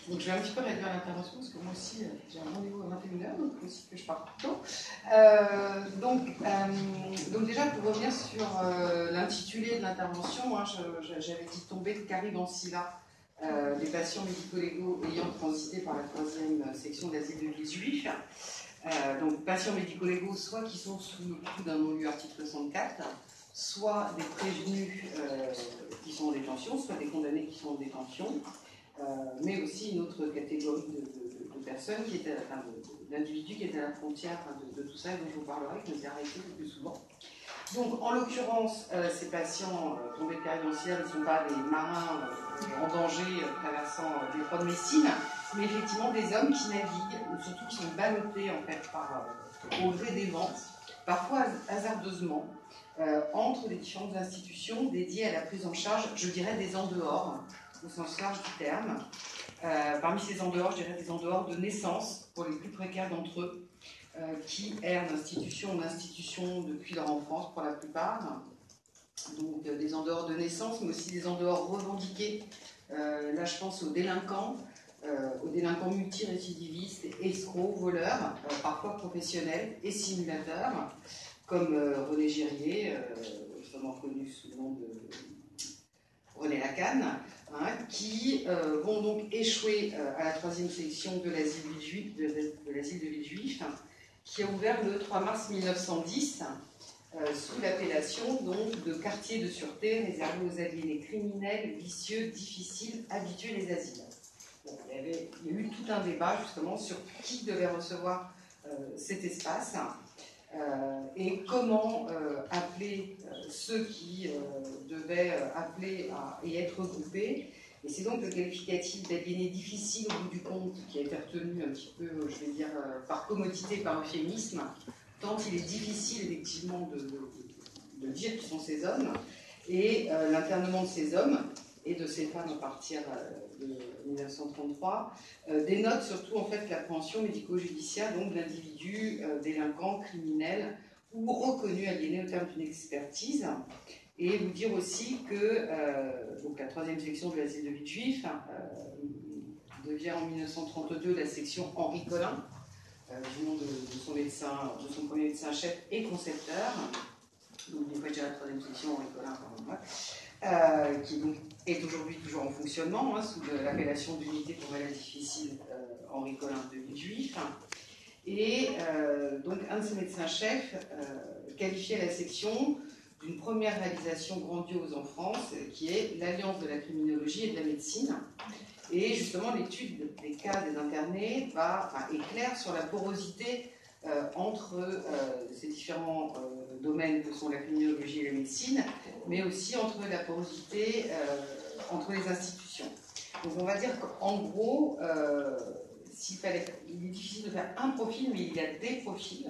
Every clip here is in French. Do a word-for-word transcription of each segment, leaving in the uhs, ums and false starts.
Donc je vais un petit peu réduire l'intervention parce que moi aussi j'ai un rendez-vous à vingt et une heures, donc il faut aussi que je parte plus tôt. Euh, donc, euh, donc déjà pour revenir sur euh, l'intitulé de l'intervention, hein, j'avais dit tomber de Carrie Ancilla, euh, des patients médico-légaux ayant transité par la troisième section de l'asile de vie juif. Euh, donc patients médico-légaux soit qui sont sous le coup d'un non-lieu article soixante-quatre, soit des prévenus euh, qui sont en détention, soit des condamnés qui sont en détention. Euh, mais aussi une autre catégorie de, de, de personnes, qui étaient, enfin, d'individus qui étaient à la frontière enfin, de, de tout ça, et dont je vous parlerai, qui nous est arrêté le plus souvent. Donc, en l'occurrence, euh, ces patients euh, tombés de Carrie Ancilla ne sont pas des marins euh, en danger euh, traversant euh, des froides Messines, mais effectivement des hommes qui naviguent, ou surtout qui sont ballottés en fait, par, euh, au gré des vents, parfois hasardeusement, euh, entre les différentes institutions dédiées à la prise en charge, je dirais, des en dehors, au sens large du terme. Euh, parmi ces en dehors, je dirais des en dehors de naissance, pour les plus précaires d'entre eux, euh, qui errent d'institution en institution depuis leur enfance pour la plupart. Donc euh, des en dehors de naissance, mais aussi des en dehors revendiqués. Euh, là, je pense aux délinquants, euh, aux délinquants multirécidivistes, escrocs, voleurs, euh, parfois professionnels et simulateurs, comme euh, René Gérier, euh, justement connu sous le nom de René Lacan, hein, qui euh, vont donc échouer euh, à la troisième section de l'asile de, de, de l'asile de Villejuif, hein, qui a ouvert le trois mars mille neuf cent dix, euh, sous l'appellation donc de quartier de sûreté réservé aux aliénés criminels, vicieux, difficiles, habitués des asiles. Bon, il, y avait, il y a eu tout un débat justement sur qui devait recevoir euh, cet espace. Euh, et comment euh, appeler euh, ceux qui euh, devaient euh, appeler à, et être regroupés. Et c'est donc le qualificatif d'aliéné difficile au bout du compte qui a été retenu un petit peu, je vais dire, euh, par commodité, par euphémisme, tant il est difficile effectivement de, de, de dire qui sont ces hommes, et euh, l'internement de ces hommes et de ces femmes à partir de mille neuf cent trente-trois, euh, dénote surtout en fait l'appréhension médico-judiciaire donc d'individus euh, délinquants, criminels ou reconnus aliénés au terme d'une expertise. Et vous dire aussi que euh, donc la troisième section de l'asile de Villejuif euh, devient en mille neuf cent trente-deux la section Henri Collin, euh, du nom de, de son médecin, de son premier médecin-chef et concepteur. Donc des fois déjà la troisième section Henri Collin, pardon, moi. Euh, qui donc est aujourd'hui toujours en fonctionnement, hein, sous l'appellation d'unité pour malades difficiles euh, Henri Collin de Villejuif. Et euh, donc un de ses médecins-chefs euh, qualifiait la section d'une première réalisation grandiose en France, qui est l'alliance de la criminologie et de la médecine. Et justement, l'étude des cas des internés va, enfin, éclaire sur la porosité euh, entre euh, ces différents euh, domaines que sont la criminologie et la médecine, mais aussi entre la porosité euh, entre les institutions. Donc on va dire qu'en gros, euh, s'il fallait, il est difficile de faire un profil, mais il y a des profils.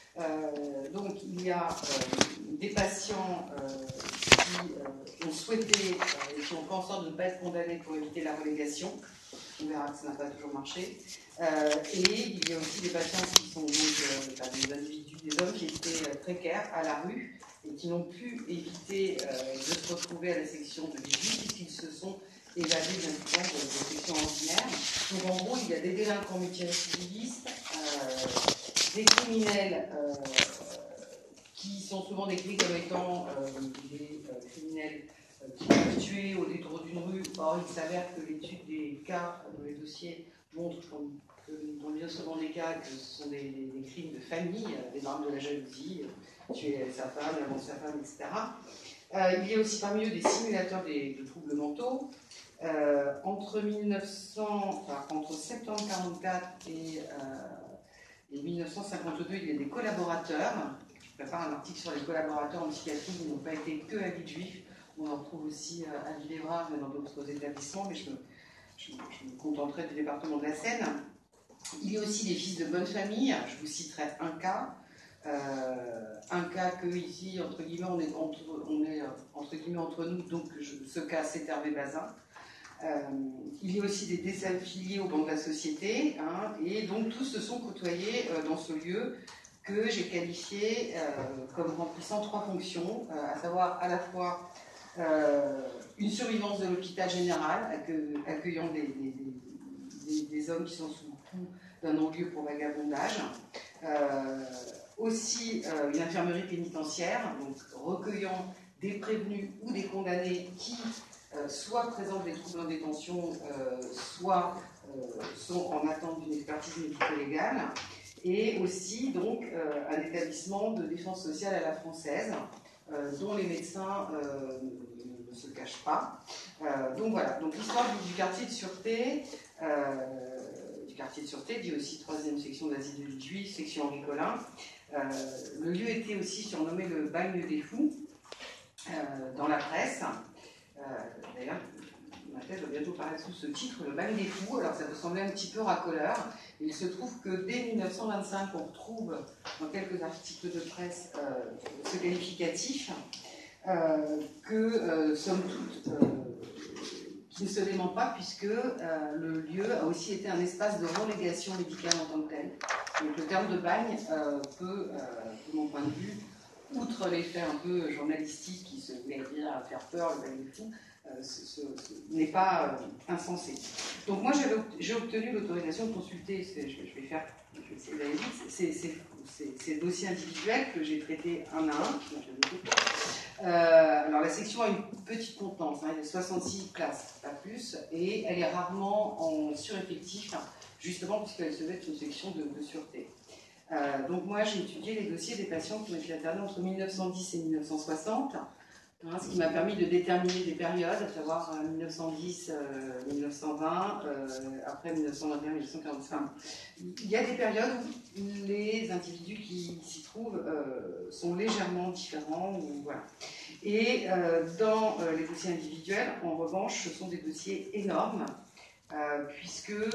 Euh, donc il y a euh, des patients euh, qui euh, ont souhaité euh, et qui ont fait en sorte de ne pas être condamnés pour éviter la relégation. On verra que ça n'a pas toujours marché. Euh, et il y a aussi des patients qui sont donc euh, bah, des individus, des hommes qui étaient euh, précaires à la rue et qui n'ont pu éviter euh, de se retrouver à la section de Villejuif puisqu'ils se sont évadés bien souvent de, de section ordinaire. Donc en gros, il y a des délinquants multirécidivistes, euh, des criminels euh, qui sont souvent décrits comme étant euh, des euh, criminels euh, qui peuvent tuer au détour d'une rue. Or, il s'avère que l'étude des cas dans les dossiers montre que dans bien souvent des cas que ce sont des, des, des crimes de famille, euh, des drames de la jalousie, euh, tuer sa femme, l'amant de sa femme, et cetera. Euh, il y a aussi parmi eux des simulateurs des, de troubles mentaux. Euh, entre, mille neuf cents, enfin, entre septembre mille neuf cent quarante-quatre et, euh, et mille neuf cent cinquante-deux, il y a des collaborateurs. Je prépare un article sur les collaborateurs en psychiatrie qui n'ont pas été que à Villejuif. On en retrouve aussi à Ville-Évrard, mais dans d'autres établissements, mais je me, je, je me contenterai du département de la Seine. Il y a aussi des fils de bonne famille. Je vous citerai un cas. Euh, un cas que ici, entre guillemets, on est entre, on est, entre, guillemets, entre nous, donc je, ce cas, c'est Hervé Bazin. Euh, il y a aussi des désaffiliés au banc de la société, hein, et donc tous se sont côtoyés euh, dans ce lieu que j'ai qualifié euh, comme remplissant trois fonctions, euh, à savoir à la fois euh, une survivance de l'hôpital général, accueillant des, des, des, des, des hommes qui sont sous le coup d'un non-lieu pour vagabondage. Euh, aussi euh, une infirmerie pénitentiaire, donc recueillant des prévenus ou des condamnés qui euh, soit présentent des troubles en détention, euh, soit euh, sont en attente d'une expertise médico-légale, et aussi donc euh, un établissement de défense sociale à la française, euh, dont les médecins euh, ne, ne se cachent pas. Euh, donc voilà, donc l'histoire du, du quartier de sûreté, euh, du quartier de sûreté, dit aussi troisième section d'asile de Juif, section Henri Collin. Euh, le lieu était aussi surnommé le bagne des fous euh, dans la presse. Euh, D'ailleurs, ma thèse va bientôt paraître sous ce titre, le bagne des fous. Alors ça peut sembler un petit peu racoleur. Il se trouve que dès mille neuf cent vingt-cinq, on retrouve dans quelques articles de presse euh, ce qualificatif euh, que, euh, somme toute, euh, qui ne se dément pas, puisque euh, le lieu a aussi été un espace de relégation médicale en tant que tel. Donc le terme de bagne euh, peut, euh, de mon point de vue, outre l'effet un peu journalistique qui se voulait dire à faire peur, le bagne des fous, euh, ce, ce, ce, n'est pas euh, insensé. Donc moi j'ai obtenu l'autorisation de consulter, je, je vais faire, je vais essayer d'aller vite, ces dossiers individuels que j'ai traités un à un. Euh, alors la section a une petite contenance, hein, il y a soixante-six places, pas plus, et elle est rarement en sureffectif, justement puisqu'elle se veut être une section de, de sûreté. Euh, donc moi j'ai étudié les dossiers des patients qui ont été internés entre mille neuf cent dix et mille neuf cent soixante, hein, ce qui m'a permis de déterminer des périodes, à savoir euh, mille neuf cent dix, euh, mille neuf cent vingt, euh, après mille neuf cent vingt et un, mille neuf cent quarante-cinq. Il y a des périodes où les individus qui s'y trouvent euh, sont légèrement différents. Ou, voilà. Et euh, dans euh, les dossiers individuels, en revanche, ce sont des dossiers énormes, euh, puisque euh,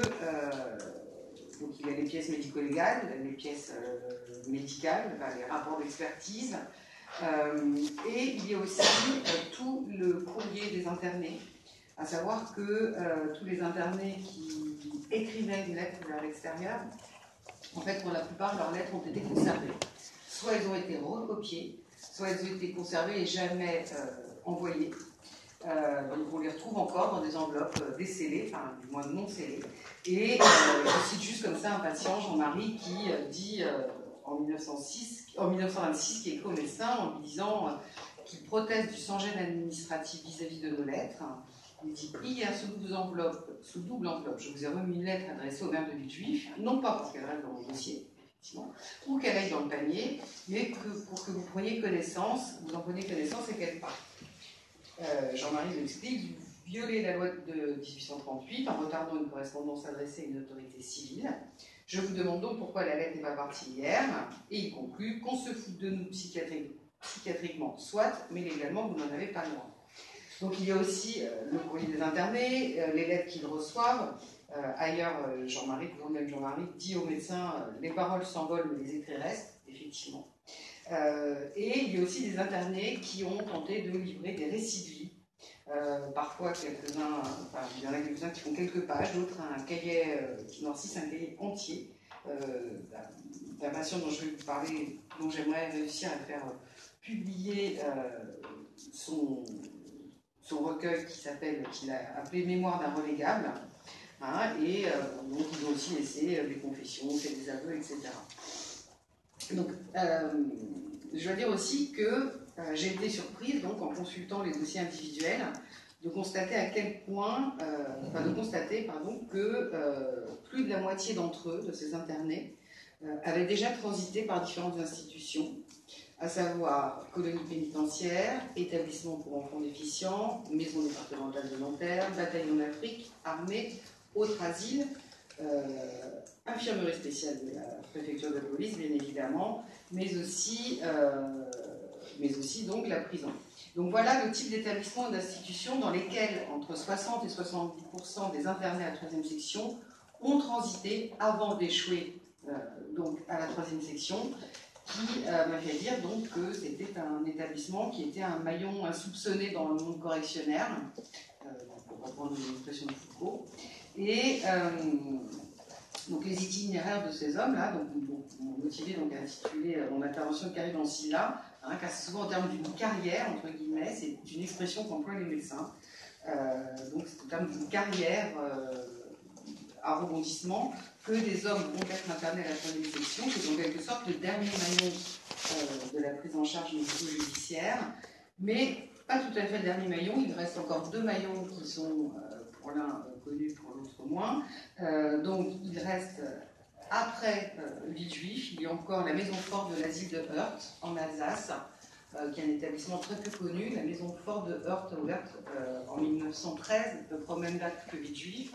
donc il y a les pièces médico-légales, les pièces euh, médicales, enfin, les rapports d'expertise, euh, et il y a aussi euh, tout le courrier des internés, à savoir que euh, tous les internés qui écrivaient une lettre vers l'extérieur, en fait, pour la plupart, leurs lettres ont été conservées. Soit elles ont été recopiées, soit elles ont été conservées et jamais euh, envoyées. Euh, donc on les retrouve encore dans des enveloppes euh, décellées, enfin du moins non scellées. Et euh, je cite juste comme ça un patient, Jean-Marie, qui euh, dit euh, en, mille neuf cent six, en mille neuf cent vingt-six, qui écrit au médecin en lui disant euh, qu'il proteste du sans-gêne administratif vis-à-vis de nos lettres. Il dit « Hier, sous double enveloppe, sous double enveloppe, je vous ai remis une lettre adressée au maire de Villejuif, non pas pour qu'elle reste dans mon dossier, effectivement, ou qu'elle aille dans le panier, mais que pour que vous preniez connaissance, vous en preniez connaissance et qu'elle parte. Euh, Jean-Marie nous explique, vous violez la loi de dix-huit cent trente-huit en retardant une correspondance adressée à une autorité civile. Je vous demande donc pourquoi la lettre n'est pas partie hier, et il conclut qu'on se fout de nous psychiatriquement, psychiatriquement, soit, mais légalement, vous n'en avez pas le droit. Donc il y a aussi euh, le courrier des internés, euh, les lettres qu'ils reçoivent. Euh, ailleurs, euh, Jean-Marie, toujours même Jean-Marie, dit au médecin euh, les paroles s'envolent, mais les écrits restent, effectivement. Euh, et il y a aussi des internés qui ont tenté de livrer des récits de vie. Euh, parfois, quelques-uns, enfin, il y en a quelques-uns qui font quelques pages, d'autres un cahier euh, qui noircissent un cahier entier euh, d'un patient dont je vais vous parler, dont j'aimerais réussir à faire publier euh, son, son recueil qui s'appelle, qu'il a appelé Mémoire d'un relégable. Hein, et euh, donc ils ont aussi laissé euh, des confessions, fait des aveux, et cetera. Donc, euh, je dois dire aussi que euh, j'ai été surprise, donc, en consultant les dossiers individuels, de constater à quel point, euh, enfin, de constater, pardon, que euh, plus de la moitié d'entre eux, de ces internés, euh, avaient déjà transité par différentes institutions, à savoir colonie pénitentiaire, établissement pour enfants déficients, maison départementale de Nanterre, bataillon d'Afrique, armée, autre asile, euh, infirmerie spéciale de la préfecture de police, bien évidemment, mais aussi, euh, mais aussi donc la prison. Donc voilà le type d'établissement et d'institution dans lesquels entre soixante et soixante-dix pour cent des internés à la troisième section ont transité avant d'échouer euh, donc à la troisième section, qui euh, m'a fait dire donc que c'était un établissement qui était un maillon insoupçonné dans le monde correctionnel, euh, pour reprendre l'expression de Foucault. Et euh, donc les itinéraires de ces hommes-là m'ont motivé donc, à intituler mon intervention Carrière dans SILA, hein, car souvent en termes d'une carrière, entre guillemets, c'est une expression qu'emploient les médecins. Euh, donc c'est en termes d'une carrière euh, à rebondissement que des hommes vont être internés à la troisième section, c'est en quelque sorte le dernier maillon euh, de la prise en charge médico-judiciaire, mais pas tout à fait le dernier maillon, il reste encore deux maillons qui sont euh, pour l'un euh, connus, pour l'autre moins. Euh, donc il reste, après euh, Villejuif, il y a encore la maison forte de l'asile de Heurt en Alsace, euh, qui est un établissement très peu connu. La maison forte de Heurt a ouvert euh, en mille neuf cent treize, à peu près au même date que Villejuif.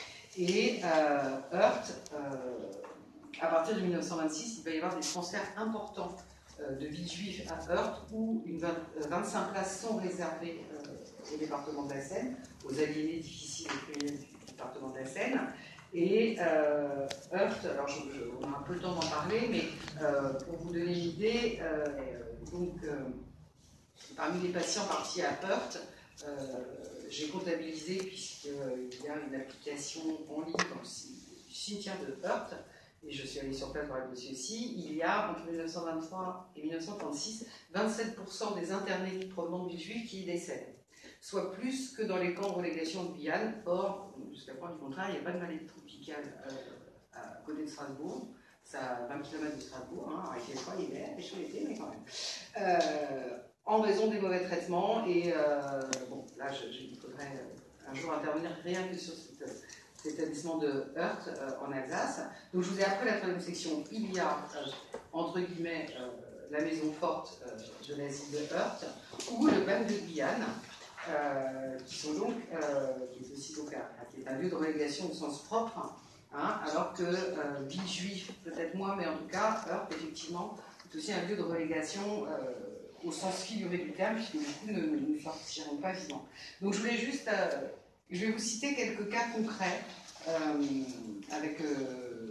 Et euh, Heurt, euh, à partir de mille neuf cent vingt-six, il va y avoir des transferts importants euh, de Villejuif à Heurt, où une vingt, euh, vingt-cinq places sont réservées euh, au département de la Seine, aux aliénés difficiles et criminels du département de la Seine. Et euh, Heurt, alors je, je, on a un peu le temps d'en parler, mais euh, pour vous donner une idée, euh, donc, euh, parmi les patients partis à Heurt, euh, j'ai comptabilisé, puisqu'il y a une application en ligne dans le cimetière de Heurt, et je suis allée sur place voir le dossier aussi, il y a entre mille neuf cent vingt-trois et mille neuf cent trente-six, vingt-sept pour cent des internés provenant de Villejuif qui y décèdent, soit plus que dans les camps de relégation de Guyane. Or, jusqu'à preuve du contraire, il n'y a pas de maladie tropicale euh, à côté de Strasbourg, c'est à vingt kilomètres de Strasbourg, hein, avec les froids l'hiver, les chauds l'été, mais quand même. Euh, en raison des mauvais traitements, et euh, bon, là, je, je, il faudrait un jour intervenir rien que sur cette, cet établissement de Heurt euh, en Alsace. Donc, je vous ai appris la troisième section. Il y a, euh, entre guillemets, euh, la maison forte euh, de l'asile de Heurt, ou le bac de Guyane, euh, qui sont donc, euh, qui est aussi donc un, qui est un lieu de relégation au sens propre, hein, alors que euh, Villejuif, peut-être moins, mais en tout cas, Heurt, effectivement, est aussi un lieu de relégation euh, au sens figuré du terme, puisque beaucoup ne, ne sortiront pas vivants. Donc je voulais juste, euh, je vais vous citer quelques cas concrets, euh, avec... Euh,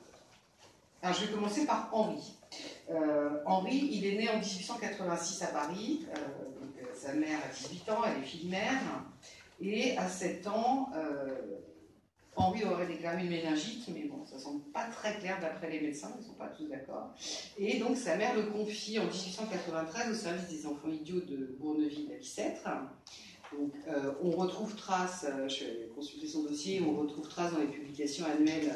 alors je vais commencer par Henri. Euh, Henri, il est né en dix-huit cent quatre-vingt-six à Paris, euh, donc, euh, sa mère a dix-huit ans, elle est fille mère, et à sept ans, euh, Henri aurait déclaré une méningite, mais bon, ça ne semble pas très clair d'après les médecins, ils ne sont pas tous d'accord. Et donc sa mère le confie en dix-huit cent quatre-vingt-treize au service des enfants idiots de Bourneville à Bicêtre. Donc euh, on retrouve trace, euh, je vais consulter son dossier, on retrouve trace dans les publications annuelles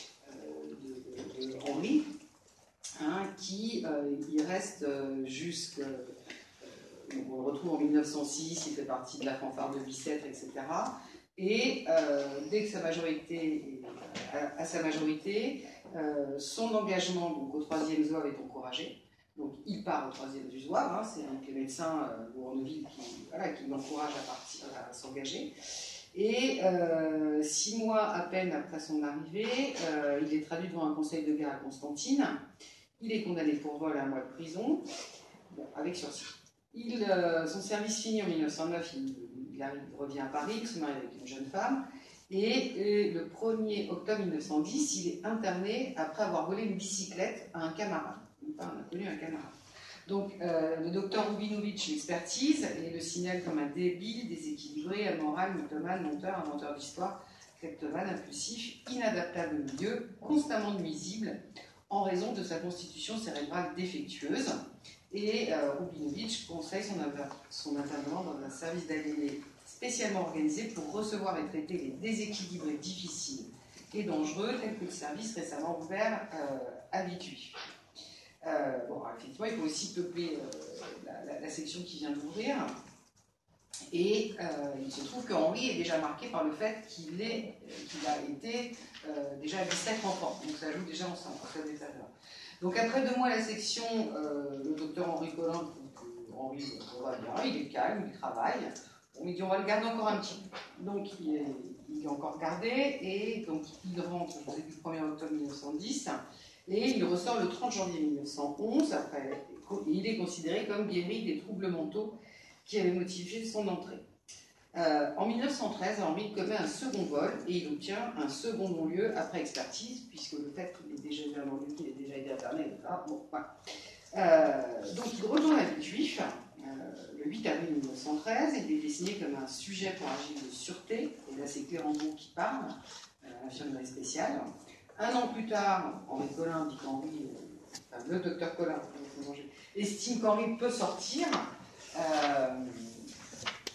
euh, de, de, de Henri, hein, qui euh, il reste euh, jusqu'à... Euh, on le retrouve en mille neuf cent six, il fait partie de la fanfare de Bicêtre, et cetera. Et euh, dès que sa majorité, à, à sa majorité, euh, son engagement donc, au troisième zouave est encouragé. Donc il part au troisième du zouave, hein, c'est avec les médecins euh, Bourneville qui, voilà, qui l'encouragent à partir, à s'engager. Et euh, six mois à peine après son arrivée, euh, il est traduit devant un conseil de guerre à Constantine. Il est condamné pour vol à un mois de prison, bon, avec sursis. Il, euh, son service fini en mille neuf cent neuf, il, il, arrive, il revient à Paris, il se marie avec une jeune femme, et, et le premier octobre mille neuf cent dix, il est interné après avoir volé une bicyclette à un camarade, pas un inconnu, un camarade. Donc euh, le docteur Rubinovitch l'expertise et le signale comme un débile, déséquilibré, amoral, mythomane, menteur, inventeur d'histoire, kleptomane, impulsif, inadaptable au milieu, constamment nuisible en raison de sa constitution cérébrale défectueuse. Et euh, Rubinovitch conseille son, son internement dans un service d'aliénés spécialement organisé pour recevoir et traiter les déséquilibrés difficiles et dangereux, tels que le service récemment ouvert euh, à Villejuif. Euh, bon, effectivement, il faut aussi peupler euh, la, la, la section qui vient d'ouvrir. Et euh, il se trouve qu'Henri est déjà marqué par le fait qu'il qu'il a été euh, déjà à dix-sept enfants. Donc ça joue déjà ensemble, en fait, des valeurs. Donc après deux mois à la section, euh, le docteur Henri Collin trouve que Henri va bien, il est calme, il travaille. On lui dit on va le garder encore un petit peu. Donc il est, il est encore gardé et donc il rentre, je vous ai dit, le premier octobre mille neuf cent dix et il ressort le trente janvier mille neuf cent onze. Après, et il est considéré comme guéri des troubles mentaux qui avaient motivé son entrée. Euh, en mille neuf cent treize, Henri commet un second vol et il obtient un second non-lieu après expertise, puisque le fait qu'il ait déjà eu un non-lieu, qu'il ait déjà été interné, ah, bon, voilà. Euh, donc il retourne à Villejuif euh, le huit avril mille neuf cent treize, il est désigné comme un sujet pour un régime de sûreté, et là c'est Clérambault qui parle, euh, infirmier spécial. Un an plus tard, Henri Collin dit qu'Henri, euh, enfin, le docteur Collin, estime qu'Henri peut sortir. Euh,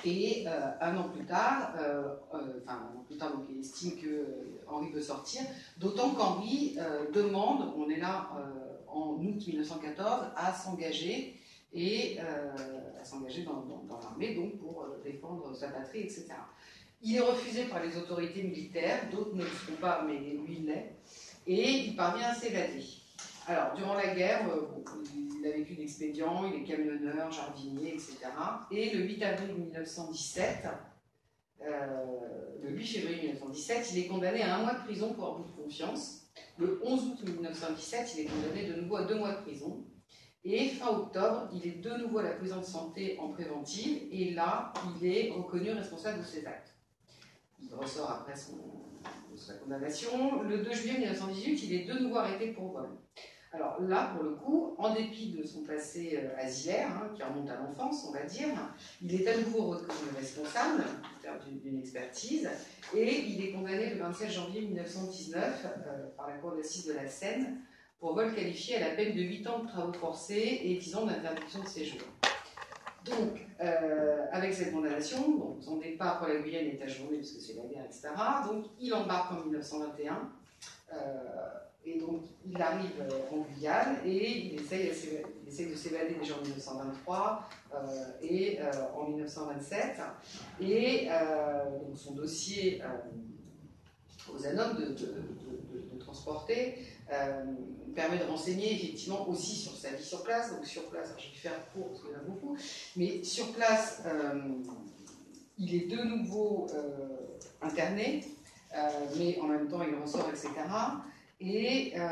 Et euh, un an plus tard, euh, euh, enfin un an plus tard, donc il estime que euh, Henri peut sortir, d'autant qu'Henri euh, demande, on est là euh, en août mille neuf cent quatorze, à s'engager et euh, à s'engager dans, dans, dans l'armée, donc pour euh, défendre sa patrie, et cetera. Il est refusé par les autorités militaires, d'autres ne le seront pas, mais lui il l'est, et il parvient à s'évader. Alors, durant la guerre, euh, bon, il a vécu d'expédients, il est camionneur, jardinier, et cetera. Et le huit avril mille neuf cent dix-sept, euh, le huit février mille neuf cent dix-sept, il est condamné à un mois de prison pour abus de confiance. Le onze août mille neuf cent dix-sept, il est condamné de nouveau à deux mois de prison. Et fin octobre, il est de nouveau à la prison de santé en préventive. Et là, il est reconnu responsable de ses actes. Il ressort après son, sa condamnation. Le deux juillet mille neuf cent dix-huit, il est de nouveau arrêté pour vol. Alors là, pour le coup, en dépit de son passé euh, asilaire, hein, qui remonte à l'enfance, on va dire, il est à nouveau reconnu responsable d'une expertise et il est condamné le vingt-sept janvier mille neuf cent dix-neuf euh, par la Cour d'assises de la Seine pour vol qualifié à la peine de huit ans de travaux forcés et dix ans d'interdiction de séjour. Donc, euh, avec cette condamnation, donc son départ pour la Guyane est ajourné puisque c'est la guerre, et cetera. Donc, il embarque en mille neuf cent vingt et un. Euh, Et donc, il arrive en Guyane et il essaye, il essaye de s'évader déjà en mille neuf cent vingt-trois euh, et euh, en mille neuf cent vingt-sept. Et euh, donc son dossier euh, aux ANOM de, de, de, de transporter euh, permet de renseigner effectivement aussi sur sa vie sur place. Donc, sur place, alors je vais faire court parce qu'il y en a beaucoup, mais sur place, euh, il est de nouveau euh, interné, euh, mais en même temps, il ressort, et cetera. Et euh,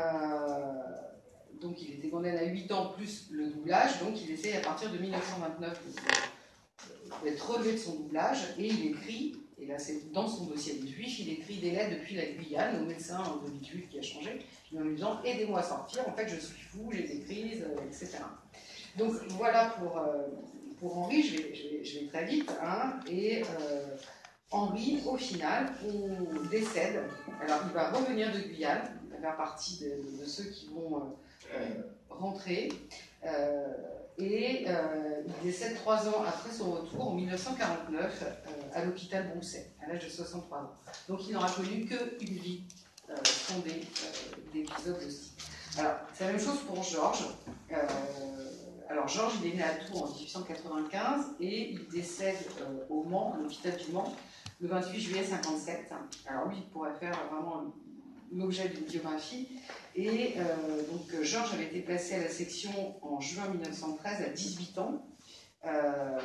donc il était condamné à huit ans plus le doublage, donc il essaye à partir de mille neuf cent vingt-neuf d'être relevé de son doublage, et il écrit, et là c'est dans son dossier des Juifs, il écrit des lettres depuis la Guyane au médecin de juif qui a changé, en lui disant aidez-moi à sortir, en fait je suis fou, j'ai des crises, et cetera. Donc voilà pour, euh, pour Henri, je vais, je, vais, je vais très vite, hein, et euh, Henri, au final, on décède. Alors, il va revenir de Guyane, il va faire partie de, de, de ceux qui vont euh, rentrer. Euh, et euh, il décède trois ans après son retour, en mille neuf cent quarante-neuf, euh, à l'hôpital Brousset, à l'âge de soixante-trois ans. Donc, il n'aura connu qu'une vie euh, fondée euh, d'épisodes aussi. Alors, c'est la même chose pour Georges. Euh, alors, Georges, il est né à Tours en dix-huit cent quatre-vingt-quinze et il décède euh, au Mans, à l'hôpital du Mans, le vingt-huit juillet cinquante-sept. Alors lui, il pourrait faire vraiment l'objet d'une biographie. Et euh, donc Georges avait été placé à la section en juin mille neuf cent treize à dix-huit ans. Euh,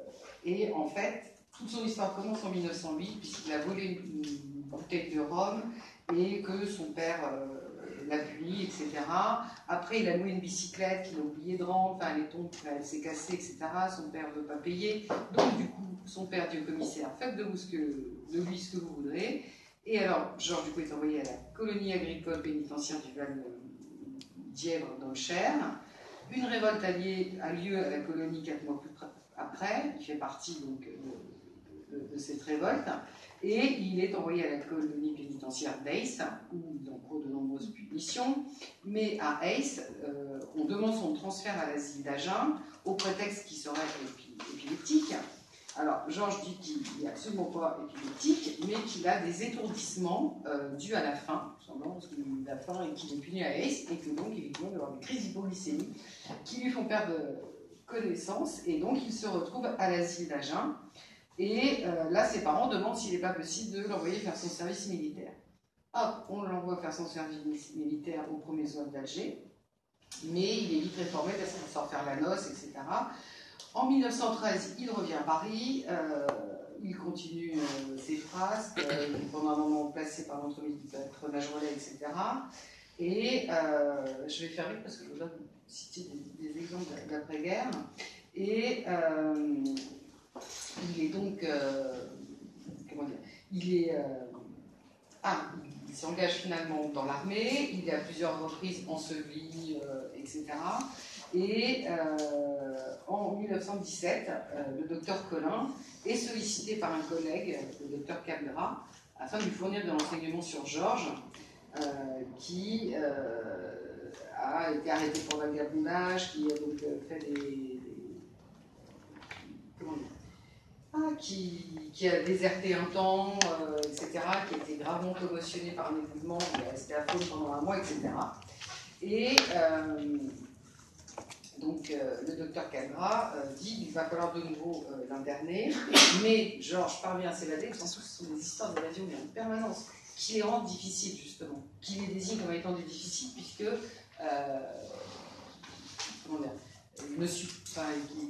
et en fait, toute son histoire commence en mille neuf cent huit, puisqu'il a volé une, une bouteille de rhum et que son père euh, l'a puni, et cetera. Après, il a loué une bicyclette qu'il a oublié de rendre, enfin, elle est tombée, elle s'est cassée, et cetera. Son père ne veut pas payer. Donc, du coup, son père dit au commissaire, faites de, vous ce que, de lui ce que vous voudrez. Et alors, Georges, du coup, est envoyé à la colonie agricole pénitentiaire du Val d'Yèvre dans le Cher. Une révolte a lieu à la colonie quatre mois plus après. Il fait partie donc de, de, de cette révolte. Et il est envoyé à la colonie pénitentiaire d'Aix, où il encourt de nombreuses punitions. Mais à Aix, euh, on demande son transfert à l'asile d'Agen, au prétexte qu'il serait épileptique. Alors, Georges dit qu'il n'est absolument pas épileptique, mais qu'il a des étourdissements euh, dus à la faim, tout simplement parce qu'il a faim et qu'il est puni à Aix, et que donc, effectivement, il va avoir des crises d'hypoglycémie qui lui font perdre connaissance, et donc il se retrouve à l'asile d'Agen. Et euh, là, ses parents demandent s'il n'est pas possible de l'envoyer faire son service militaire. Hop, on l'envoie faire son service militaire au premier zone d'Alger, mais il est vite réformé parce qu'il sort faire la noce, et cetera. En mille neuf cent treize, il revient à Paris, euh, il continue euh, ses phrases, euh, il est pendant un moment placé par l'entreprise Relais, et cetera. Et euh, je vais faire vite parce que je dois citer des, des exemples d'après-guerre. Et euh, il est donc, euh, comment dire, il est, euh, ah, il s'engage finalement dans l'armée, il est à plusieurs reprises enseveli, euh, et cetera. Et euh, en mille neuf cent dix-sept, euh, le docteur Collin est sollicité par un collègue, le docteur Cabrera, afin de lui fournir de renseignements sur Georges, euh, qui euh, a été arrêté pour vagabondage, qui a donc fait des, des comment dire, qui, qui a déserté un temps, euh, et cetera, qui a été gravement commotionné par un éboulement, qui est resté à faune pendant un mois, et cetera. Et euh, donc euh, le docteur Cagra euh, dit qu'il va falloir de nouveau euh, l'interner, mais Georges parvient à s'évader, parce que ce sont des histoires d'évasion en permanence, qui les rendent difficiles, justement, qui les désignent comme étant des difficiles, puisque, euh, comment dire, ne suis, enfin,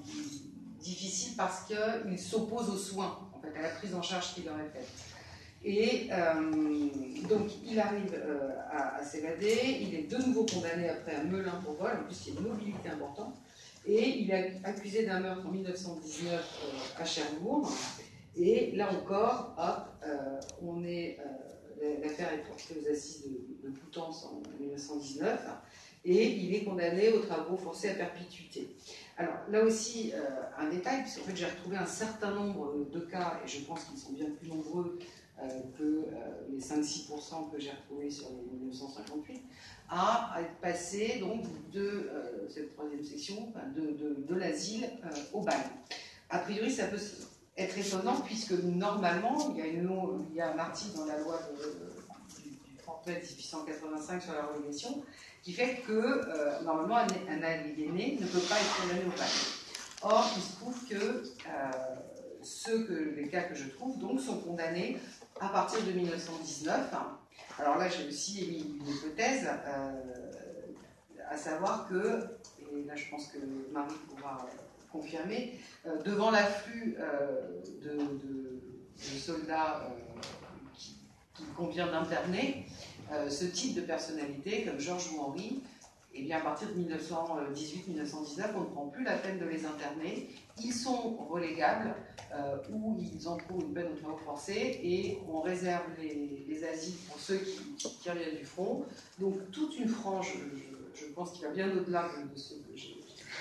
difficile parce qu'il s'oppose aux soins, en fait, à la prise en charge qui leur est faite. Et euh, donc, il arrive euh, à, à s'évader, il est de nouveau condamné après à Melun pour vol, en plus il y a une mobilité importante, et il est accusé d'un meurtre en mille neuf cent dix-neuf euh, à Cherbourg, et là encore, hop, euh, on est, euh, l'affaire est portée aux assises de, de Coutances en mille neuf cent dix-neuf, et il est condamné aux travaux forcés à perpétuité. Alors là aussi, euh, un détail, puisqu'en fait j'ai retrouvé un certain nombre de cas, et je pense qu'ils sont bien plus nombreux euh, que euh, les cinq à six pour cent que j'ai retrouvés sur les mille neuf cent cinquante-huit, à être passé donc de euh, cette troisième section, de, de, de l'asile euh, au bail. A priori, ça peut être étonnant, puisque normalement, il y a, une, il y a un article dans la loi de, du, du trente-neuf mille huit cent quatre-vingt-cinq sur la relégation, qui fait que, euh, normalement, un, un aliéné ne peut pas être condamné au bail. Or, il se trouve que, euh, ceux que les cas que je trouve, donc, sont condamnés à partir de mille neuf cent dix-neuf. Alors là, j'ai aussi émis une hypothèse, euh, à savoir que, et là, je pense que Marie pourra confirmer, euh, devant l'afflux euh, de, de, de soldats euh, qui, qui convient d'interner, Euh, ce type de personnalité, comme Georges ou Henri, eh bien, à partir de mille neuf cent dix-huit mille neuf cent dix-neuf, on ne prend plus la peine de les interner. Ils sont relégables euh, ou ils encourent une peine aux travaux forcés et on réserve les, les asiles pour ceux qui, qui reviennent du front. Donc, toute une frange, je, je pense qu'il va bien au-delà de, de ce que j'ai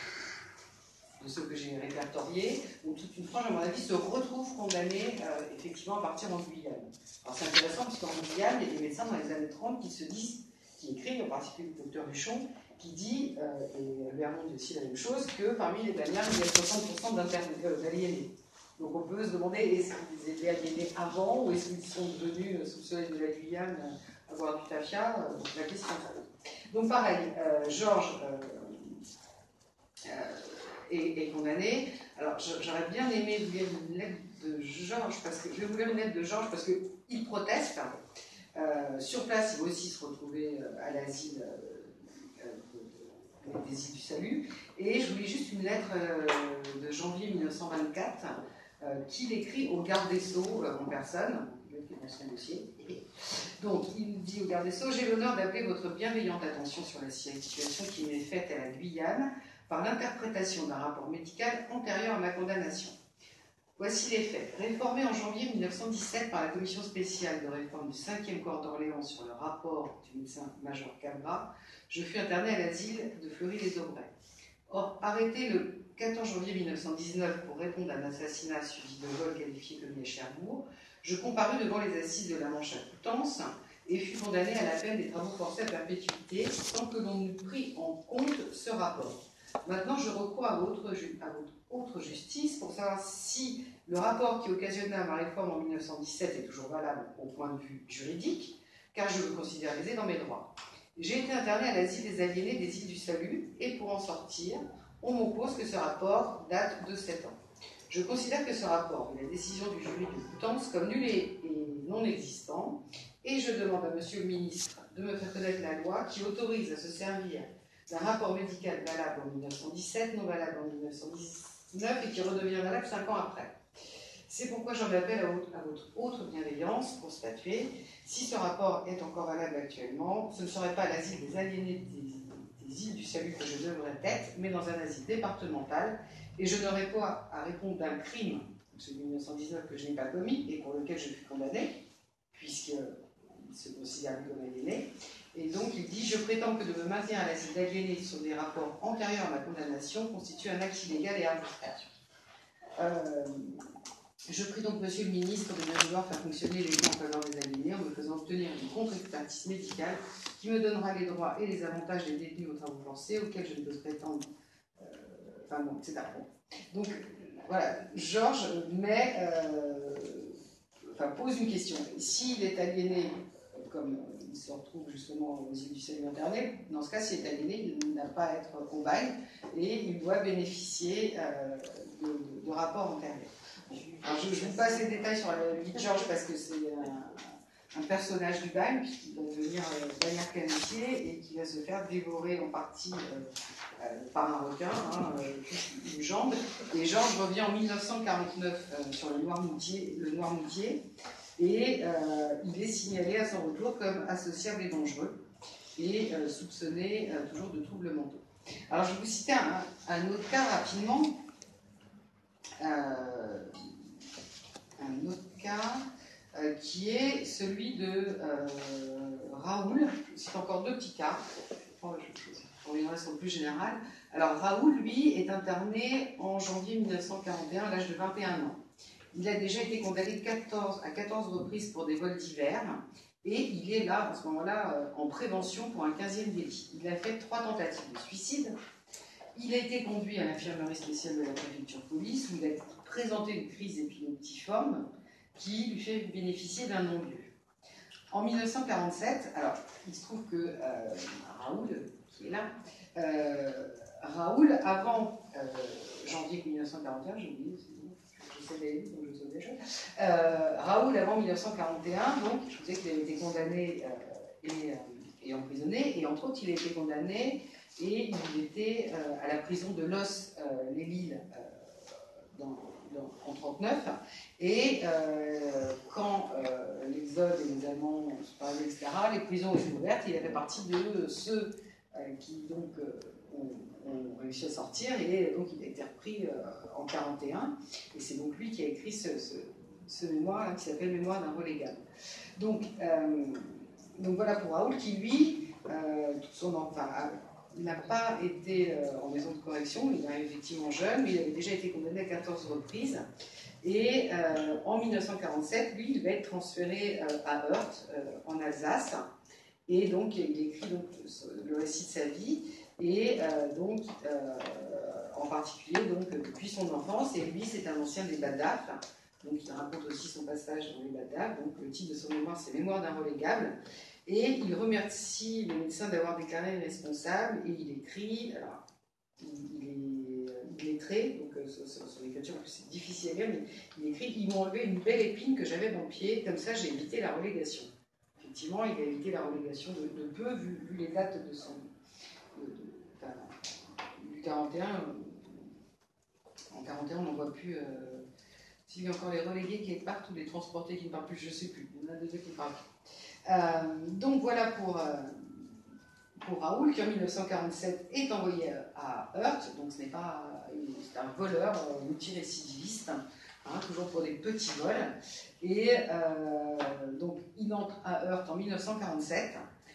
de ceux que j'ai répertoriés, où toute une frange, à mon avis, se retrouve condamnée euh, effectivement à partir en Guyane. Alors c'est intéressant parce qu'en Guyane, il y a des médecins dans les années trente qui se disent, qui écrivent, en particulier le docteur Ruchon, qui dit, euh, et Vermont dit aussi la même chose, que parmi les bagnards, il y a soixante pour cent d'aliénés. Donc on peut se demander, est-ce qu'ils étaient aliénés avant ou est-ce qu'ils sont devenus, sous le soleil de la Guyane, à boire du tafia? Donc la question se pose. Donc pareil, euh, Georges euh, euh, est, est condamné. Alors j'aurais bien aimé vous lire une lettre de Georges, parce que je vais vous lire une lettre de Georges parce qu'il proteste. Euh, sur place, il va aussi se retrouver euh, à l'asile euh, euh, des îles du Salut. Et je vous lis juste une lettre euh, de janvier mille neuf cent vingt-quatre euh, qu'il écrit au garde des Sceaux euh, en personne. Dossier. Donc, il dit au garde des Sceaux: j'ai l'honneur d'appeler votre bienveillante attention sur la situation qui m'est faite à la Guyane par l'interprétation d'un rapport médical antérieur à ma condamnation. Voici les faits. Réformé en janvier mille neuf cent dix-sept par la commission spéciale de réforme du cinquième corps d'Orléans sur le rapport du médecin-major Cabra, je fus interné à l'asile de Fleury-les-Aubrais. Or, arrêté le quatorze janvier mille neuf cent dix-neuf pour répondre à un assassinat suivi de vol qualifié comme à Cherbourg, je comparus devant les assises de la Manche à Coutances et fus condamné à la peine des travaux forcés à perpétuité sans que l'on eût pris en compte ce rapport. Maintenant, je recours à votre, à votre autre justice pour savoir si le rapport qui occasionna ma réforme en mille neuf cent dix-sept est toujours valable au point de vue juridique, car je le considère lésé dans mes droits. J'ai été interné à l'asile des aliénés des îles du Salut, et pour en sortir, on m'oppose que ce rapport date de sept ans. Je considère que ce rapport et la décision du jury de Coutances comme nul et non existant, et je demande à Monsieur le ministre de me faire connaître la loi qui autorise à se servir d'un rapport médical valable en mille neuf cent dix-sept, non valable en mille neuf cent dix-neuf et qui redevient valable cinq ans après. C'est pourquoi j'en appelle à votre, à votre autre bienveillance pour statuer. Si ce rapport est encore valable actuellement, ce ne serait pas l'asile des aliénés des, des îles du Salut que je devrais être, mais dans un asile départemental, et je n'aurais pas à répondre d'un crime, celui de mille neuf cent dix-neuf que je n'ai pas commis et pour lequel je fus condamné, puisqu'il se considère comme aliéné. Et donc il dit: je prétends que de me maintenir à l'asile d'aliéné sur des rapports antérieurs à ma condamnation constitue un acte illégal et arbitraire. Euh, je prie donc Monsieur le ministre de bien vouloir faire fonctionner les lois en faveur des aliénés en me faisant obtenir une contre-expertise médicale qui me donnera les droits et les avantages des détenus aux travaux forcés auxquels je ne peux prétendre. Euh, enfin bon, et cetera. Donc voilà, Georges met, euh, enfin, pose une question. S'il est aliéné, comme il se retrouve justement aux îles du Salut interne, dans ce cas, s'il est aliéné, il n'a pas à être au bail et il doit bénéficier euh, de, de, de rapports antérieurs. Alors, je, je vous passe les détails sur la vie de Georges parce que c'est un, un personnage du bail, puisqu'il va devenir euh, bagnard canetier et qui va se faire dévorer en partie euh, euh, par un requin, hein, euh, une jambe. Et Georges revient en mille neuf cent quarante-neuf euh, sur le Noirmoutier, le Noirmoutier et euh, il est signalé à son retour comme associable et dangereux et euh, soupçonné euh, toujours de troubles mentaux. Alors je vais vous citer un, un autre cas rapidement. Euh, un autre cas euh, qui est celui de euh, Raoul. Je cite encore deux petits cas. On reviendra sur le plus général. Alors Raoul, lui, est interné en janvier mille neuf cent quarante et un à l'âge de vingt et un ans. Il a déjà été condamné quatorze, à quatorze reprises pour des vols divers et il est là, à ce moment-là, en prévention pour un quinzième délit. Il a fait trois tentatives de suicide. Il a été conduit à l'infirmerie spéciale de la préfecture police où il a présenté une crise épileptiforme qui lui fait bénéficier d'un non-lieu. En mille neuf cent quarante-sept, alors il se trouve que euh, Raoul, qui est là, euh, Raoul, avant euh, janvier mille neuf cent quarante et un, j'ai oublié, j'essaie d'aller vite, donc je saute des choses. Euh, Raoul, avant mille neuf cent quarante et un, donc, je vous disais qu'il avait été condamné euh, et, euh, et emprisonné, et entre autres, il a été condamné et il était euh, à la prison de Los-les-Lilles euh, dans, dans, en trente-neuf. Et euh, quand euh, l'Exode et les Allemands sont arrivés, et cetera, les prisons étaient ouvertes, il avait partie de ceux euh, qui donc euh, ont, ont réussi à sortir, et donc il a été repris euh, en quarante et un. Et c'est donc lui qui a écrit ce, ce, ce mémoire là, qui s'appelle Mémoire d'un relégal. Donc, euh, donc voilà pour Raoul qui, lui, euh, tout son enfant, il n'a pas été euh, en maison de correction, il est effectivement jeune, mais il avait déjà été condamné à quatorze reprises. Et euh, en mille neuf cent quarante-sept, lui, il va être transféré euh, à Heurt, euh, en Alsace. Et donc, il écrit donc, le récit de sa vie, et euh, donc, euh, en particulier, donc, depuis son enfance. Et lui, c'est un ancien des Badaf. Donc, il raconte aussi son passage dans les Badaf. Donc, le titre de son mémoire, c'est Mémoire d'un relégable. Et il remercie les médecins d'avoir déclaré responsable, et il écrit, alors, il est, il est lettré, donc son écriture, c'est difficile à lire, mais il écrit « Ils m'ont enlevé une belle épine que j'avais dans le pied, comme ça j'ai évité la relégation ». Effectivement, il a évité la relégation de, de peu, vu, vu les dates de son... De, de, enfin, du quarante et un, en quarante et un, on n'en voit plus... Euh, s'il y a encore les relégués qui partent ou les transportés qui ne partent plus, je ne sais plus, il y en a deux qui partent. Euh, donc voilà pour, euh, pour Raoul, qui en mille neuf cent quarante-sept est envoyé à Heurt, donc ce n'est pas, c'est un voleur euh, multirécidiviste, hein, toujours pour des petits vols, et euh, donc il entre à Heurt en mille neuf cent quarante-sept,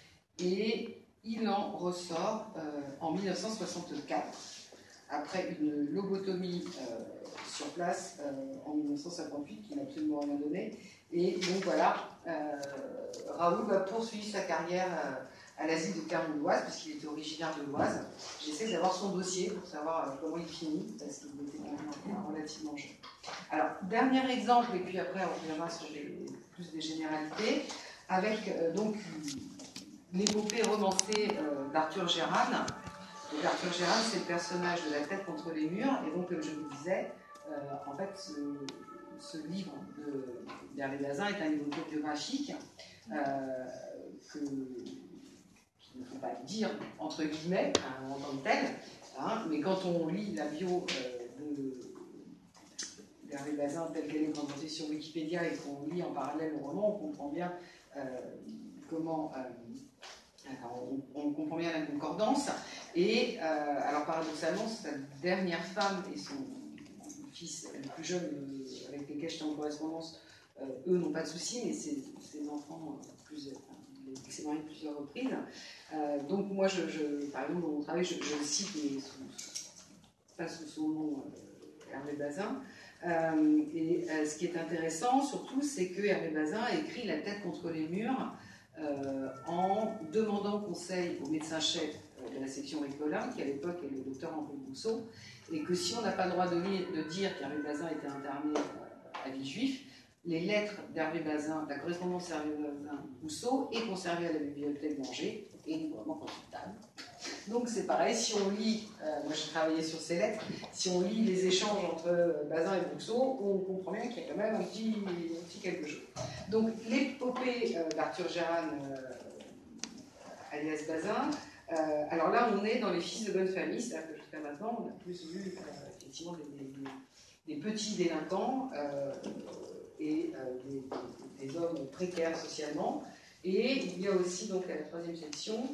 et il en ressort euh, en mille neuf cent soixante-quatre, après une lobotomie euh, sur place euh, en mille neuf cent cinquante-huit, qui n'a absolument rien donné. Et donc voilà, euh, Raoul va poursuivre sa carrière euh, à l'asile de Clermont-Loise, puisqu'il était originaire de l'Oise. J'essaie d'avoir son dossier pour savoir euh, comment il finit, parce qu'il était relativement jeune. Alors, dernier exemple, et puis après on reviendra sur les, plus des généralités, avec euh, donc l'épopée romancée euh, d'Arthur Gérard. Donc Arthur Gérard, c'est le personnage de La tête contre les murs, et donc comme je vous disais, euh, en fait, ce, ce livre d'Hervé Bazin est un livre autobiographique euh, que, qu'il ne faut pas dire entre guillemets hein, en tant que tel, hein, mais quand on lit la bio euh, d'Hervé Bazin telle qu'elle est présentée sur Wikipédia et qu'on lit en parallèle le roman, on comprend bien euh, comment... Euh, Alors, on, on comprend bien la concordance. Et euh, alors, paradoxalement, sa dernière femme et son fils le plus jeune, euh, avec lesquels j'étais en correspondance, euh, eux n'ont pas de soucis, mais ses, ses enfants, euh, plusieurs, enfin, il s'est marié plusieurs reprises. Euh, donc, moi, je, je, par exemple, dans mon travail, je, je le cite, mais sous, pas sous son nom, euh, Hervé Bazin. Euh, et euh, ce qui est intéressant, surtout, c'est que Hervé Bazin a écrit La tête contre les murs. Euh, en demandant conseil au médecin-chef euh, de la section Ricolin, qui à l'époque est le docteur Henri Rousseau, et que si on n'a pas le droit de, lire, de dire qu'Hervé Bazin était interné à Villejuif, les lettres d'Hervé Bazin, la correspondance d'Hervé Bazin-Rousseau est conservée à la bibliothèque d'Angers et librement consultable. Donc c'est pareil, si on lit, euh, moi j'ai travaillé sur ces lettres, si on lit les échanges entre Bazin et Rousseau, on comprend bien qu'il y a quand même un petit, un petit quelque chose. Donc l'épopée euh, d'Arthur Gérane, euh, alias Bazin, euh, alors là on est dans les fils de bonne famille, c'est-à-dire que jusqu'à maintenant on a plus vu euh, effectivement des, des, des petits délinquants euh, et euh, des, des hommes précaires socialement. Et il y a aussi donc à la troisième section,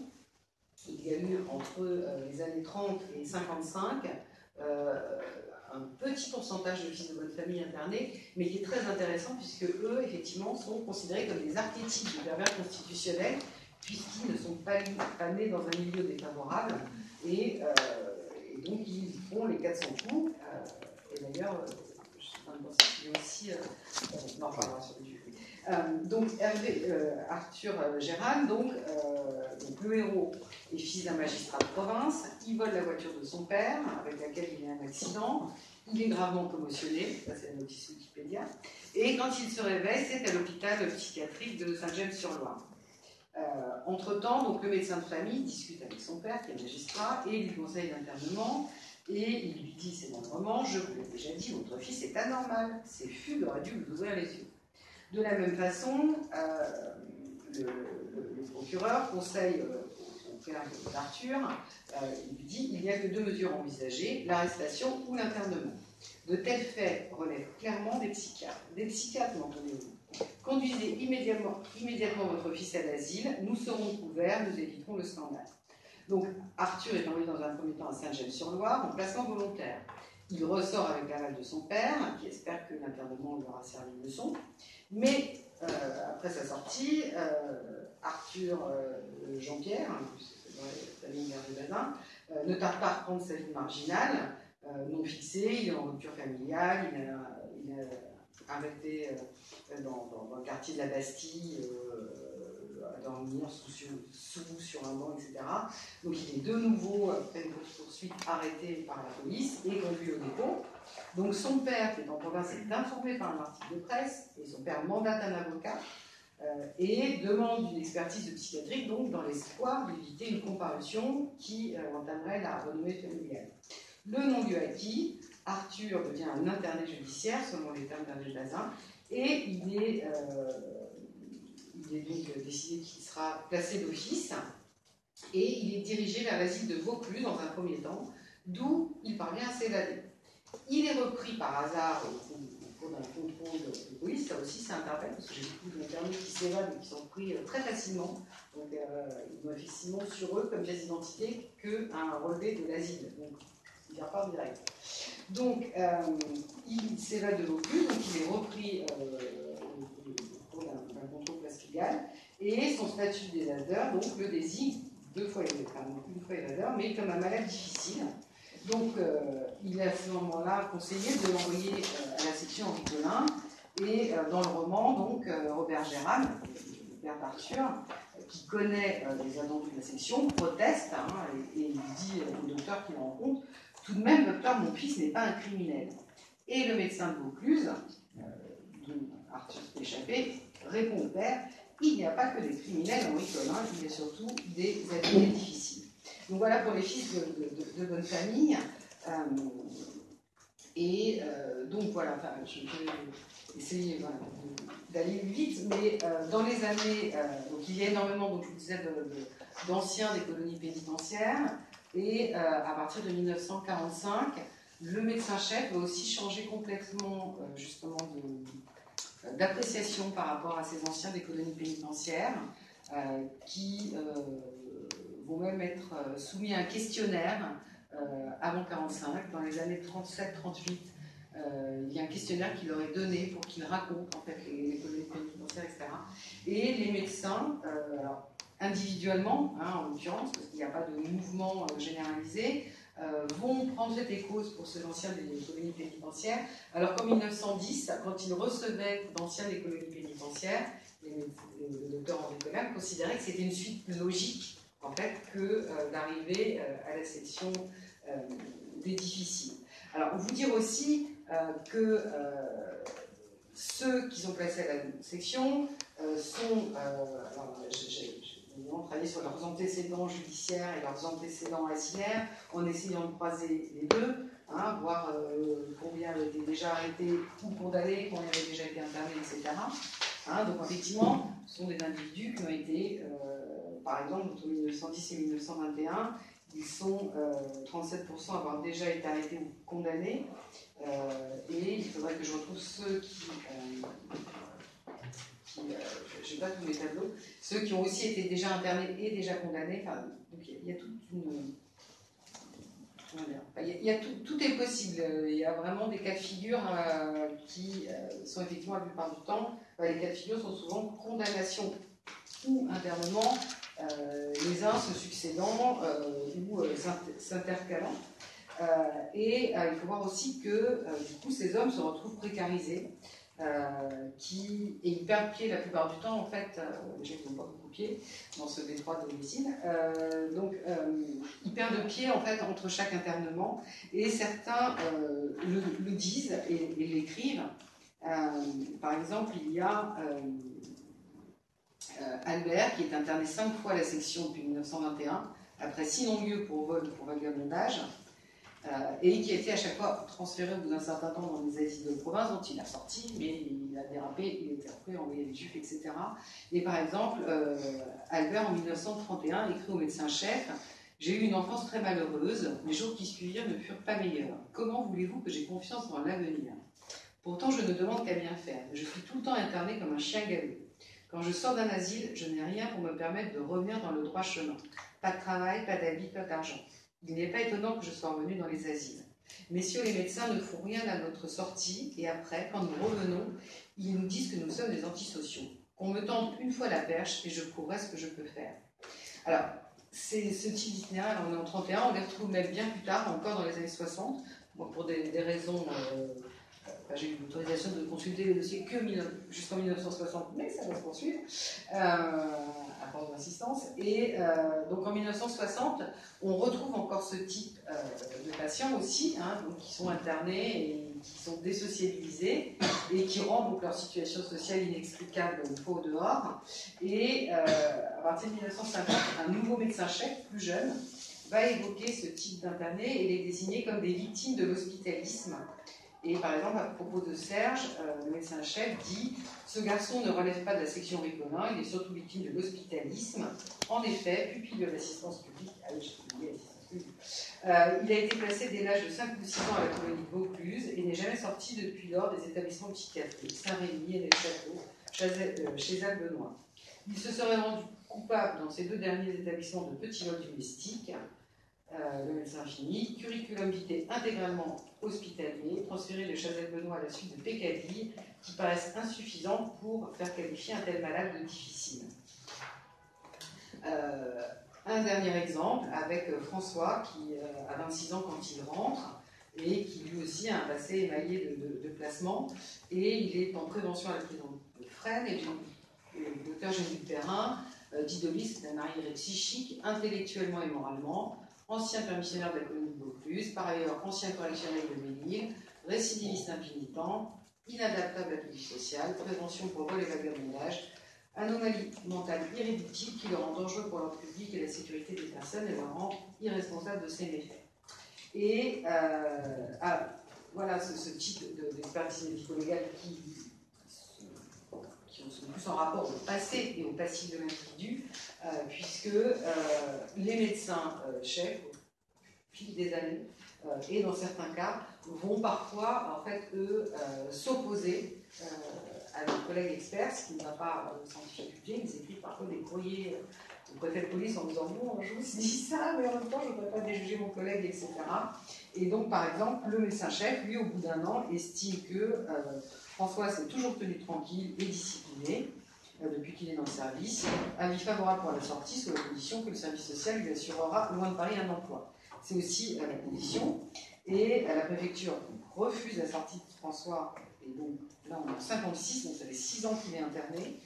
il y a eu entre euh, les années trente et cinquante-cinq euh, un petit pourcentage de fils de bonne famille internés, mais qui est très intéressant puisque eux, effectivement, sont considérés comme des archétypes de pervers constitutionnels puisqu'ils ne sont pas, pas nés dans un milieu défavorable et, euh, et donc ils font les quatre cents coups. Euh, et d'ailleurs, euh, je suis en train de penser qu'il y a aussi... Euh, euh, non, on parlera sur le sujet. Euh, donc Hervé, euh, Arthur euh, Gérane, donc, euh, donc le héros est fils d'un magistrat de province, il vole la voiture de son père, avec laquelle il y a un accident, il est gravement commotionné, ça c'est la notice Wikipédia, et quand il se réveille, c'est à l'hôpital psychiatrique de Saint-James-sur-Loire. Euh, entre-temps, donc, le médecin de famille discute avec son père, qui est magistrat, et lui conseille l'internement, et il lui dit, c'est dans le roman, je vous l'ai déjà dit, votre fils est anormal, ces fugues auraient dû vous ouvrir les yeux. De la même façon, euh, le, le, le procureur conseille euh, au père d'Arthur, euh, il lui dit il n'y a que deux mesures envisagées, l'arrestation ou l'internement. De tels faits relèvent clairement des psychiatres. Des psychiatres, m'entendez-vous? Conduisez immédiatement, immédiatement votre fils à l'asile, nous serons couverts, nous éviterons le scandale. Donc Arthur est envoyé dans un premier temps à Saint-James-sur-Loire en placement volontaire. Il ressort avec l'aval de son père, qui espère que l'internement lui aura servi de leçon. Mais euh, après sa sortie, euh, Arthur euh, Jean-Pierre, hein, c'est dans la famille d'Hervé Bazin, euh, ne tarde pas à reprendre sa vie marginale, euh, non fixée, il est en rupture familiale, il a, il a arrêté euh, dans, dans, dans le quartier de la Bastille, euh, à dormir sous, sous sur un banc, et cetera. Donc il est de nouveau, après une poursuite, arrêté par la police et conduit au dépôt. Donc son père, qui est en province, est informé par un article de presse, et son père mandate un avocat, euh, et demande une expertise psychiatrique, donc dans l'espoir d'éviter une comparution qui euh, entamerait la renommée familiale. Le non-lieu acquis, Arthur devient un interné judiciaire, selon les termes d'Hervé Bazin, et il est, euh, il est donc décidé qu'il sera placé d'office, et il est dirigé vers l'asile de Vaucluse dans un premier temps, d'où il parvient à s'évader. Il est repris par hasard au cours d'un contrôle de police, ça aussi c'est interpelle, parce que j'ai beaucoup d'internautes qui s'évadent et qui sont pris très facilement, donc euh, ils ont effectivement sur eux comme pièce d'identité qu'un relevé de l'asile, donc il vient pas direct. Donc euh, il s'évade de Vaucluse, donc il est repris euh, au cours d'un contrôle place légale, et son statut d'évadeur donc le désigne deux fois évadeur, enfin, une fois évadeur, mais comme un malade difficile. Donc, euh, il est à ce moment-là conseillé de l'envoyer euh, à la section Henri Colin. Et euh, dans le roman, donc, euh, Robert Gérane, le père d'Arthur, euh, qui connaît euh, les attendus de la section, proteste hein, et, et il dit euh, au docteur qu'il rencontre tout de même, docteur, mon fils n'est pas un criminel. Et le médecin de Vaucluse, euh, dont Arthur s'est échappé, répond au père il n'y a pas que des criminels Henri Colin, il y a surtout des habitués difficiles. Donc voilà pour les fils de, de, de, de bonne famille. Euh, et euh, donc voilà, enfin, je vais essayer voilà, d'aller vite, mais euh, dans les années, euh, donc il y a énormément, donc je vous disais, d'anciens de, de, des colonies pénitentiaires, et euh, à partir de mille neuf cent quarante-cinq, le médecin-chef va aussi changer complètement euh, justement de, d'appréciation par rapport à ces anciens des colonies pénitentiaires, euh, qui euh, vont même être euh, soumis à un questionnaire euh, avant quarante-cinq, dans les années trente-sept trente-huit. Euh, il y a un questionnaire qui leur est donné pour qu'ils racontent en fait, les, les colonies pénitentiaires, et cetera. Et les médecins, euh, alors, individuellement, hein, en l'occurrence, parce qu'il n'y a pas de mouvement euh, généralisé, euh, vont prendre fait et cause pour ceux d'anciens des colonies pénitentiaires. Alors qu'en mille neuf cent dix, quand ils recevaient d'anciens des colonies pénitentiaires, les, le docteur Henri Colin considérait que c'était une suite logique en fait, que euh, d'arriver euh, à la section euh, des difficiles. Alors, vous dire aussi euh, que euh, ceux qui sont placés à la section euh, sont, euh, alors, j'ai travaillé sur leurs antécédents judiciaires et leurs antécédents asilaires, en essayant de croiser les deux, hein, voir euh, combien avaient été déjà arrêtés ou condamnés, combien avaient déjà été internés, et cetera. Hein, donc effectivement, ce sont des individus qui ont été, euh, par exemple, entre mille neuf cent dix et mille neuf cent vingt et un, ils sont euh, trente-sept pour cent à avoir déjà été arrêtés ou condamnés. Euh, et il faudrait que je retrouve ceux qui, euh, qui euh, je n'ai pas tous mes tableaux, ceux qui ont aussi été déjà internés et déjà condamnés. Enfin, donc il y, y a toute une... Il y a, il y a tout, tout est possible. Il y a vraiment des cas de figure euh, qui euh, sont effectivement la plupart du temps, euh, les cas de figure sont souvent condamnation ou internement, euh, les uns se succédant euh, ou euh, s'intercalant. Euh, et euh, il faut voir aussi que euh, du coup ces hommes se retrouvent précarisés, euh, qui, et ils perdent pied la plupart du temps en fait, euh, déjà ils n'ont pas beaucoup pied dans ce détroit de Messine, euh, donc euh, ils perdent pied en fait entre chaque internement, et certains euh, le, le disent et, et l'écrivent. Euh, par exemple, il y a euh, euh, Albert qui est interné cinq fois à la section depuis mille neuf cent vingt et un, après six non-lieux pour vol ou pour vagabondage. Euh, et qui a été à chaque fois transféré au bout d'un certain temps dans les asiles de province, dont il a sorti, mais il a dérapé, il a été repris, envoyé les juifs, et cetera. Et par exemple, euh, Albert, en mille neuf cent trente et un, écrit au médecin-chef « J'ai eu une enfance très malheureuse, les jours qui suivirent ne furent pas meilleurs. Comment voulez-vous que j'aie confiance dans l'avenir ? Pourtant, je ne demande qu'à bien faire. Je suis tout le temps interné comme un chien galeux. Quand je sors d'un asile, je n'ai rien pour me permettre de revenir dans le droit chemin. Pas de travail, pas d'habits, pas d'argent. Il n'est pas étonnant que je sois revenu dans les asiles. Messieurs les médecins ne font rien à notre sortie, et après, quand nous revenons, ils nous disent que nous sommes des antisociaux. Qu'on me tende une fois la perche et je prouverai ce que je peux faire. » Alors, c'est ce type d'itinéraire, on est en trente et un, on les retrouve même bien plus tard, encore dans les années soixante, bon, pour des, des raisons... Euh, enfin, j'ai eu l'autorisation de consulter les dossiers que jusqu'en mille neuf cent soixante, mais ça va se poursuivre. Euh, à force d'insistance. Et euh, donc en mille neuf cent soixante, on retrouve encore ce type euh, de patients aussi, hein, donc, qui sont internés et qui sont désocialisés et qui rendent donc leur situation sociale inextricable une fois au dehors. Et euh, à partir de mille neuf cent cinquante, un nouveau médecin-chef, plus jeune, va évoquer ce type d'internés et les désigner comme des victimes de l'hospitalisme. Et par exemple, à propos de Serge, euh, le médecin-chef dit « Ce garçon ne relève pas de la section Riconin, il est surtout victime de l'hospitalisme. En effet, pupille de l'assistance publique, ah oui, j'ai oublié l'assistance publique. Euh, il a été placé dès l'âge de cinq ou six ans à la colonie de Vaucluse et n'est jamais sorti depuis lors des établissements psychiatriques, Saint-Rémy et Château, chez Albenois. Il se serait rendu coupable dans ces deux derniers établissements de petits vols domestiques. Euh, le médecin finit, curriculum vitae intégralement hospitalier, transféré de Chazelle-Benoît à la suite de peccadilles qui paraissent insuffisantes pour faire qualifier un tel malade de difficile. Euh, un dernier exemple avec François qui euh, a vingt-six ans quand il rentre et qui lui aussi a un passé émaillé de, de, de placement, et il est en prévention à la prison de Fresnes, et le docteur Génie Perrin euh, dit de lui c'est un arriéré psychique, intellectuellement et moralement, ancien permissionnaire de la colonie de Vaucluse, par ailleurs ancien correctionnel de Ménil, récidiviste impénitent, inadaptable à toute vie sociale, prévention pour vol et vagabondage, anomalie mentale irréductible qui le rend dangereux pour l'ordre public et la sécurité des personnes et le rend irresponsable de ses méfaits. Et euh, ah, voilà ce, ce type d'expertise médico-légale qui, qui sont plus en rapport au passé et au passif de l'individu, euh, puisque euh, les médecins euh, chefs, au fil des années, euh, et dans certains cas, vont parfois, en fait, eux, euh, s'opposer euh, à leurs collègues experts, ce qui ne va pas euh, sans difficulté. Ils écrivent parfois des courriers au préfet de police en disant « Bon, je vous dis ça, mais en même temps, je ne voudrais pas déjuger mon collègue, et cetera » Et donc, par exemple, le médecin-chef, lui, au bout d'un an, estime que euh, François s'est toujours tenu tranquille et discipliné euh, depuis qu'il est dans le service, avis favorable pour la sortie, sous la condition que le service social lui assurera, loin de Paris, un emploi. C'est aussi euh, la condition. Et euh, la préfecture refuse la sortie de François, et donc là, on est en cinquante-six, donc ça fait six ans qu'il est interné.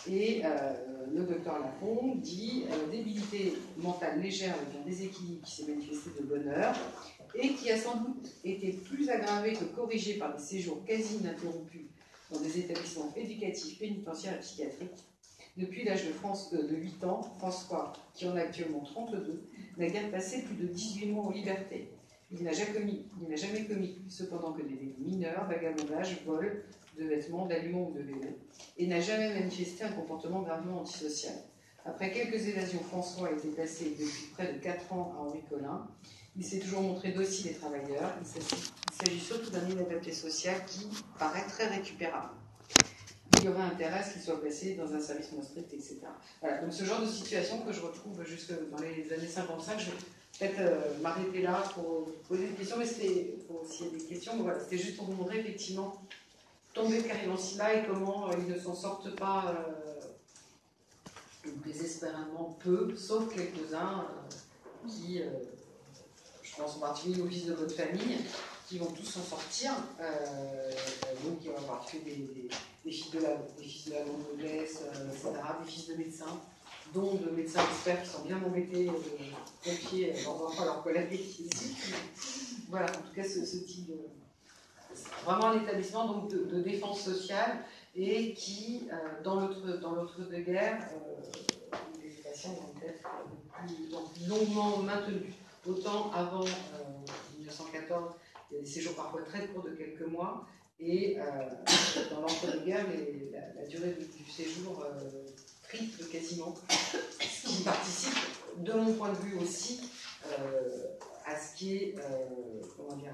Et euh, le docteur Lafont dit euh, débilité mentale légère avec un déséquilibre qui s'est manifesté de bonne heure et qui a sans doute été plus aggravé que corrigé par des séjours quasi ininterrompus dans des établissements éducatifs, pénitentiaires et psychiatriques. Depuis l'âge de, France, euh, de huit ans, François, qui en a actuellement trente-deux, n'a guère passé plus de dix-huit mois en liberté. Il n'a jamais commis, il n'a jamais commis cependant que des délits mineurs, vagabondage, vol de vêtements, d'aliments ou de vélos, et n'a jamais manifesté un comportement gravement antisocial. Après quelques évasions, François a été placé depuis près de quatre ans à Henri Collin. Il s'est toujours montré docile et travailleur. Il s'agit surtout d'un inadapté social qui paraît très récupérable. Il y aurait intérêt à ce qu'il soit placé dans un service moins strict, et cetera. Voilà, donc ce genre de situation que je retrouve jusque dans les années cinquante-cinq, je vais peut-être euh, m'arrêter là pour poser des questions, mais c'était, s'il y a des questions, mais voilà, c'était juste pour vous montrer effectivement tomber carrément si là et comment euh, ils ne s'en sortent pas euh, désespérément peu, sauf quelques-uns euh, qui, euh, je pense en particulier aux fils de votre famille, qui vont tous s'en sortir. Euh, donc il y a en particulier des, des, des, fils de la, des fils de la longue noblesse, euh, et cetera, des fils de médecins, dont de médecins experts qui sont bien embêtés de confier leurs enfants à leurs collègues ici. Voilà, en tout cas ce, ce type de... Vraiment un établissement donc, de, de défense sociale et qui, euh, dans l'entre-deux-guerres, euh, les patients vont être plus, donc, longuement maintenus. Autant avant euh, mille neuf cent quatorze, il y a des séjours parfois très courts de quelques mois, et euh, dans l'entre-deux-guerres, la, la durée du, du séjour euh, triple quasiment, ce qui participe, de mon point de vue aussi, euh, à ce qui est, euh, comment dire,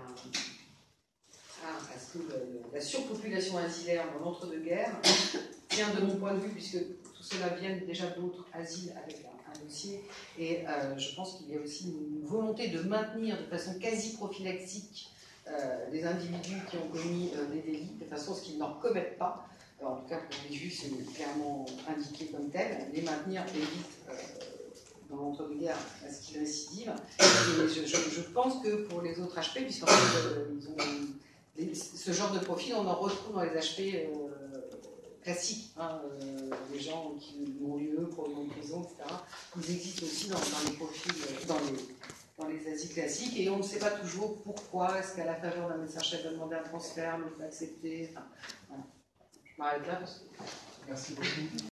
à ce que la surpopulation asilaire dans l'entre-deux-guerres tient de mon point de vue, puisque tout cela vient déjà d'autres asiles avec un, un dossier, et euh, je pense qu'il y a aussi une volonté de maintenir de façon quasi prophylactique euh, les individus qui ont commis euh, des délits, de façon à ce qu'ils n'en commettent pas. Alors, en tout cas, pour les juifs, c'est clairement indiqué comme tel, les maintenir évite euh, dans l'entre-deux-guerres à ce qu'ils récidivent. Et je, je, je pense que pour les autres H P, puisqu'en fait, euh, ils ont Les, ce genre de profil, on en retrouve dans les H P euh, classiques, hein, euh, les gens qui ont lieu pour une prison, et cetera. Ils existent aussi dans, dans les profils, dans les, dans les asiles classiques, et on ne sait pas toujours pourquoi, est-ce qu'à la faveur d'un médecin-chef de demander un transfert, l'autre va accepter. Enfin, voilà. Je m'arrête là parce que... Merci beaucoup.